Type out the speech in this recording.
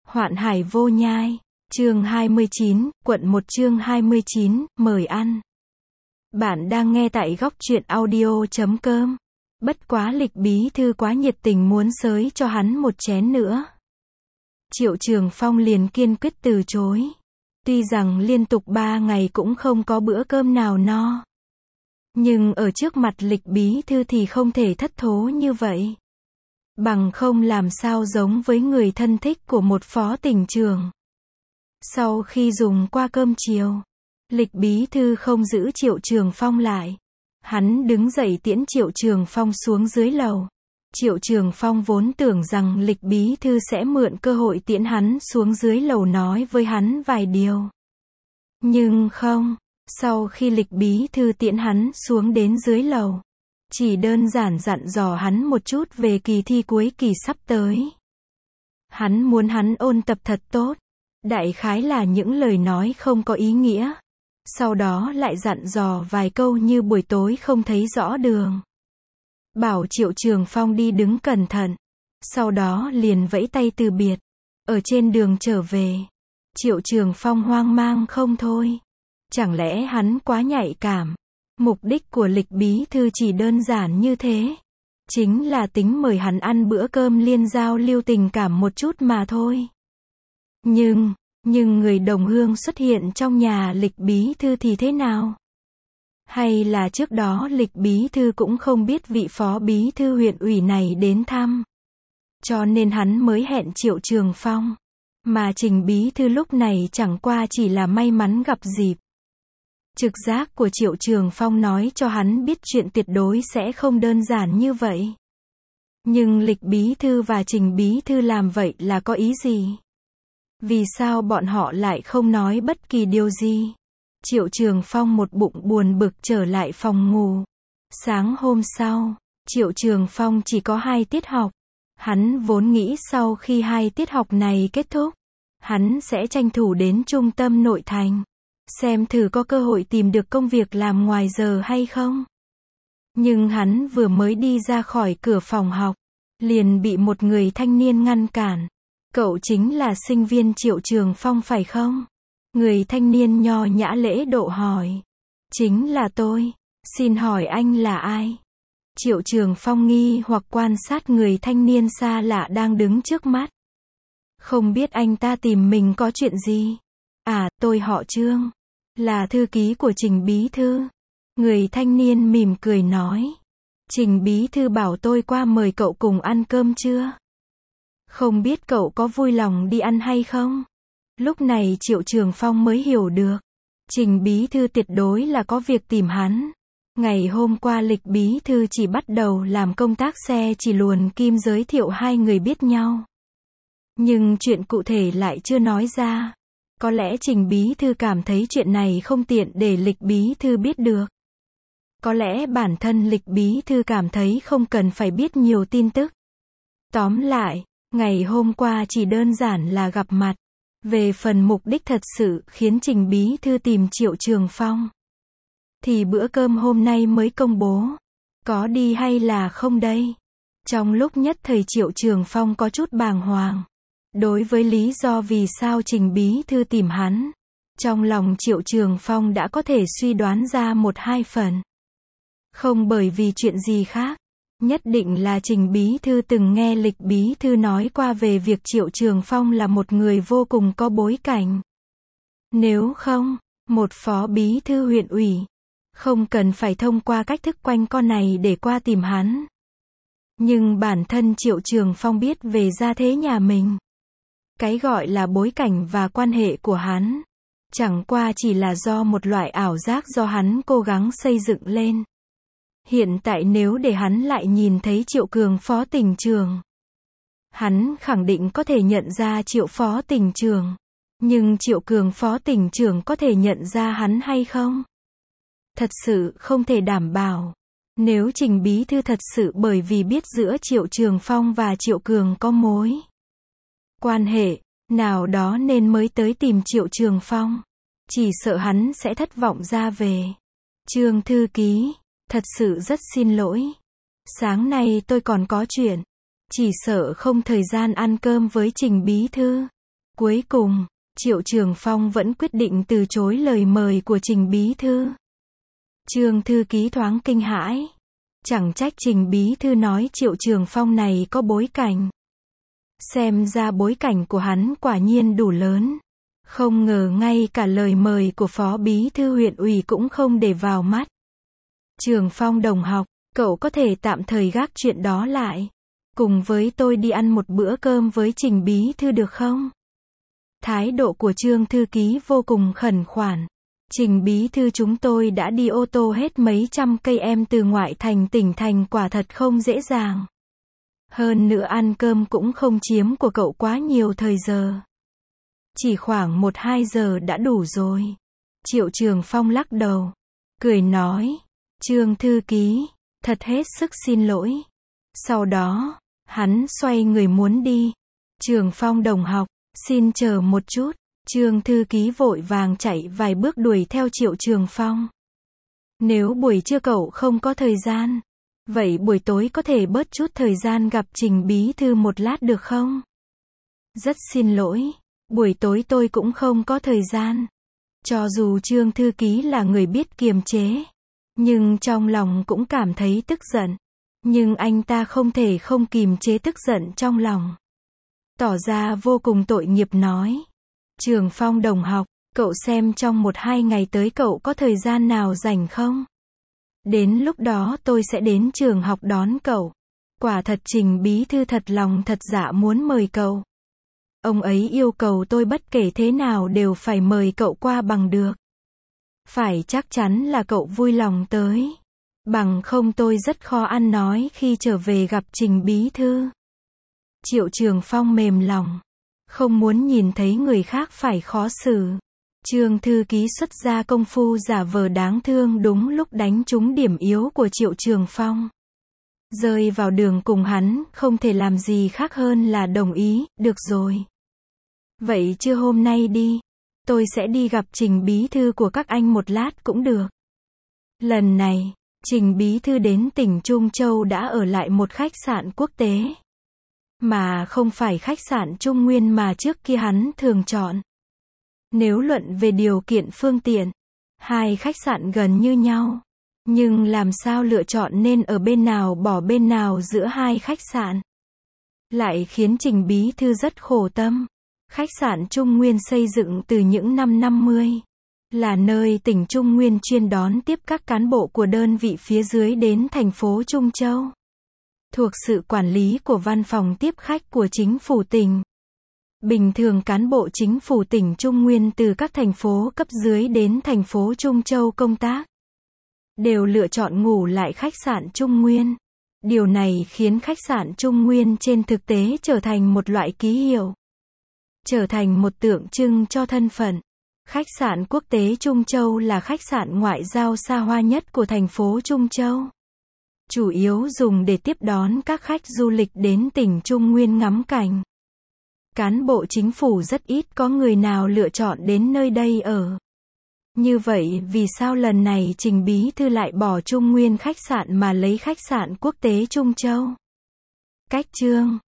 Hoạn hải vô nhai, chương 29, quận 1 chương 29, mời ăn. Bạn đang nghe tại góc truyện audio.com. Bất quá Lịch bí thư quá nhiệt tình muốn xới cho hắn một chén nữa. Triệu Trường Phong liền kiên quyết từ chối. Tuy rằng liên tục 3 ngày cũng không có bữa cơm nào no. Nhưng ở trước mặt Lịch bí thư thì không thể thất thố như vậy. Bằng không làm sao giống với người thân thích của một phó tỉnh trưởng. Sau khi dùng qua cơm chiều, Lịch bí thư không giữ Triệu Trường Phong lại. Hắn đứng dậy tiễn Triệu Trường Phong xuống dưới lầu. Triệu Trường Phong vốn tưởng rằng Lịch bí thư sẽ mượn cơ hội tiễn hắn xuống dưới lầu nói với hắn vài điều. Nhưng không, sau khi Lịch bí thư tiễn hắn xuống đến dưới lầu, chỉ đơn giản dặn dò hắn một chút về kỳ thi cuối kỳ sắp tới. Hắn muốn hắn ôn tập thật tốt. Đại khái là những lời nói không có ý nghĩa. Sau đó lại dặn dò vài câu như buổi tối không thấy rõ đường. Bảo Triệu Trường Phong đi đứng cẩn thận. Sau đó liền vẫy tay từ biệt. Ở trên đường trở về, Triệu Trường Phong hoang mang không thôi. Chẳng lẽ hắn quá nhạy cảm? Mục đích của Lịch bí thư chỉ đơn giản như thế. Chính là tính mời hắn ăn bữa cơm liên giao lưu tình cảm một chút mà thôi. Nhưng người đồng hương xuất hiện trong nhà Lịch bí thư thì thế nào? Hay là trước đó Lịch bí thư cũng không biết vị phó bí thư huyện ủy này đến thăm, cho nên hắn mới hẹn Triệu Trường Phong. Mà Trình bí thư lúc này chẳng qua chỉ là may mắn gặp dịp. Trực giác của Triệu Trường Phong nói cho hắn biết chuyện tuyệt đối sẽ không đơn giản như vậy. Nhưng Lịch bí thư và Trình bí thư làm vậy là có ý gì? Vì sao bọn họ lại không nói bất kỳ điều gì? Triệu Trường Phong một bụng buồn bực trở lại phòng ngủ. Sáng hôm sau, Triệu Trường Phong chỉ có 2 tiết học. Hắn vốn nghĩ sau khi 2 tiết học này kết thúc, hắn sẽ tranh thủ đến trung tâm nội thành, xem thử có cơ hội tìm được công việc làm ngoài giờ hay không. Nhưng hắn vừa mới đi ra khỏi cửa phòng học, liền bị một người thanh niên ngăn cản. Cậu chính là sinh viên Triệu Trường Phong phải không? Người thanh niên nho nhã lễ độ hỏi. Chính là tôi. Xin hỏi anh là ai? Triệu Trường Phong nghi hoặc quan sát người thanh niên xa lạ đang đứng trước mắt. Không biết anh ta tìm mình có chuyện gì? À, tôi họ Trương, là thư ký của Trình bí thư. Người thanh niên mỉm cười nói. Trình bí thư bảo tôi qua mời cậu cùng ăn cơm trưa. Không biết cậu có vui lòng đi ăn hay không? Lúc này Triệu Trường Phong mới hiểu được. Trình bí thư tuyệt đối là có việc tìm hắn. Ngày hôm qua Lịch bí thư chỉ bắt đầu làm công tác xe chỉ luồn kim giới thiệu 2 người biết nhau. Nhưng chuyện cụ thể lại chưa nói ra. Có lẽ Trình bí thư cảm thấy chuyện này không tiện để Lịch bí thư biết được. Có lẽ bản thân Lịch bí thư cảm thấy không cần phải biết nhiều tin tức. Tóm lại, ngày hôm qua chỉ đơn giản là gặp mặt. Về phần mục đích thật sự khiến Trình bí thư tìm Triệu Trường Phong, thì bữa cơm hôm nay mới công bố. Có đi hay là không đây? Trong lúc nhất thời Triệu Trường Phong có chút bàng hoàng. Đối với lý do vì sao Trình bí thư tìm hắn, trong lòng Triệu Trường Phong đã có thể suy đoán ra 1-2 phần. Không bởi vì chuyện gì khác. Nhất định là Trình bí thư từng nghe Lịch bí thư nói qua về việc Triệu Trường Phong là một người vô cùng có bối cảnh. Nếu không, một phó bí thư huyện ủy không cần phải thông qua cách thức quanh co này để qua tìm hắn. Nhưng bản thân Triệu Trường Phong biết về gia thế nhà mình. Cái gọi là bối cảnh và quan hệ của hắn, chẳng qua chỉ là do một loại ảo giác do hắn cố gắng xây dựng lên. Hiện tại nếu để hắn lại nhìn thấy Triệu Cường phó tỉnh trưởng, hắn khẳng định có thể nhận ra Triệu phó tỉnh trưởng. Nhưng Triệu Cường phó tỉnh trưởng có thể nhận ra hắn hay không? Thật sự không thể đảm bảo. Nếu Trình bí thư thật sự bởi vì biết giữa Triệu Trường Phong và Triệu Cường có mối quan hệ nào đó nên mới tới tìm Triệu Trường Phong, chỉ sợ hắn sẽ thất vọng ra về. Trương thư ký, thật sự rất xin lỗi. Sáng nay tôi còn có chuyện, chỉ sợ không thời gian ăn cơm với Trình bí thư. Cuối cùng, Triệu Trường Phong vẫn quyết định từ chối lời mời của Trình bí thư. Trương thư ký thoáng kinh hãi. Chẳng trách Trình bí thư nói Triệu Trường Phong này có bối cảnh. Xem ra bối cảnh của hắn quả nhiên đủ lớn. Không ngờ ngay cả lời mời của phó bí thư huyện ủy cũng không để vào mắt. Trường Phong đồng học, cậu có thể tạm thời gác chuyện đó lại. Cùng với tôi đi ăn một bữa cơm với Trình bí thư được không? Thái độ của Trương thư ký vô cùng khẩn khoản. Trình bí thư chúng tôi đã đi ô tô hết mấy trăm cây em từ ngoại thành tỉnh thành, quả thật không dễ dàng. Hơn nữa ăn cơm cũng không chiếm của cậu quá nhiều thời giờ. Chỉ khoảng 1-2 giờ đã đủ rồi. Triệu Trường Phong lắc đầu. Cười nói. Trương thư ký, thật hết sức xin lỗi. Sau đó, hắn xoay người muốn đi. Trường Phong đồng học, xin chờ một chút. Trương thư ký vội vàng chạy vài bước đuổi theo Triệu Trường Phong. Nếu buổi trưa cậu không có thời gian, vậy buổi tối có thể bớt chút thời gian gặp Trình bí thư một lát được không? Rất xin lỗi, buổi tối tôi cũng không có thời gian. Cho dù Trương thư ký là người biết kiềm chế, nhưng trong lòng cũng cảm thấy tức giận. Nhưng anh ta không thể không kìm chế tức giận trong lòng. Tỏ ra vô cùng tội nghiệp nói. Trường Phong đồng học, cậu xem trong 1-2 ngày tới cậu có thời gian nào rảnh không? Đến lúc đó tôi sẽ đến trường học đón cậu. Quả thật Trình bí thư thật lòng thật dạ muốn mời cậu. Ông ấy yêu cầu tôi bất kể thế nào đều phải mời cậu qua bằng được. Phải chắc chắn là cậu vui lòng tới. Bằng không tôi rất khó ăn nói khi trở về gặp Trình bí thư. Triệu Trường Phong mềm lòng. Không muốn nhìn thấy người khác phải khó xử. Trương thư ký xuất ra công phu giả vờ đáng thương đúng lúc đánh trúng điểm yếu của Triệu Trường Phong. Rơi vào đường cùng hắn, không thể làm gì khác hơn là đồng ý, được rồi. Vậy trưa hôm nay đi. Tôi sẽ đi gặp Trình bí thư của các anh một lát cũng được. Lần này, Trình bí thư đến tỉnh Trung Châu đã ở lại một khách sạn quốc tế. Mà không phải khách sạn Trung Nguyên mà trước kia hắn thường chọn. Nếu luận về điều kiện phương tiện, hai khách sạn gần như nhau. Nhưng làm sao lựa chọn nên ở bên nào bỏ bên nào giữa hai khách sạn? Lại khiến Trình bí thư rất khổ tâm. Khách sạn Trung Nguyên xây dựng từ những năm 50. Là nơi tỉnh Trung Nguyên chuyên đón tiếp các cán bộ của đơn vị phía dưới đến thành phố Trung Châu. Thuộc sự quản lý của văn phòng tiếp khách của chính phủ tỉnh. Bình thường cán bộ chính phủ tỉnh Trung Nguyên từ các thành phố cấp dưới đến thành phố Trung Châu công tác, đều lựa chọn ngủ lại khách sạn Trung Nguyên. Điều này khiến khách sạn Trung Nguyên trên thực tế trở thành một loại ký hiệu. Trở thành một tượng trưng cho thân phận. Khách sạn quốc tế Trung Châu là khách sạn ngoại giao xa hoa nhất của thành phố Trung Châu. Chủ yếu dùng để tiếp đón các khách du lịch đến tỉnh Trung Nguyên ngắm cảnh. Cán bộ chính phủ rất ít có người nào lựa chọn đến nơi đây ở. Như vậy vì sao lần này Trình bí thư lại bỏ Trung Nguyên khách sạn mà lấy khách sạn quốc tế Trung Châu? Cách chương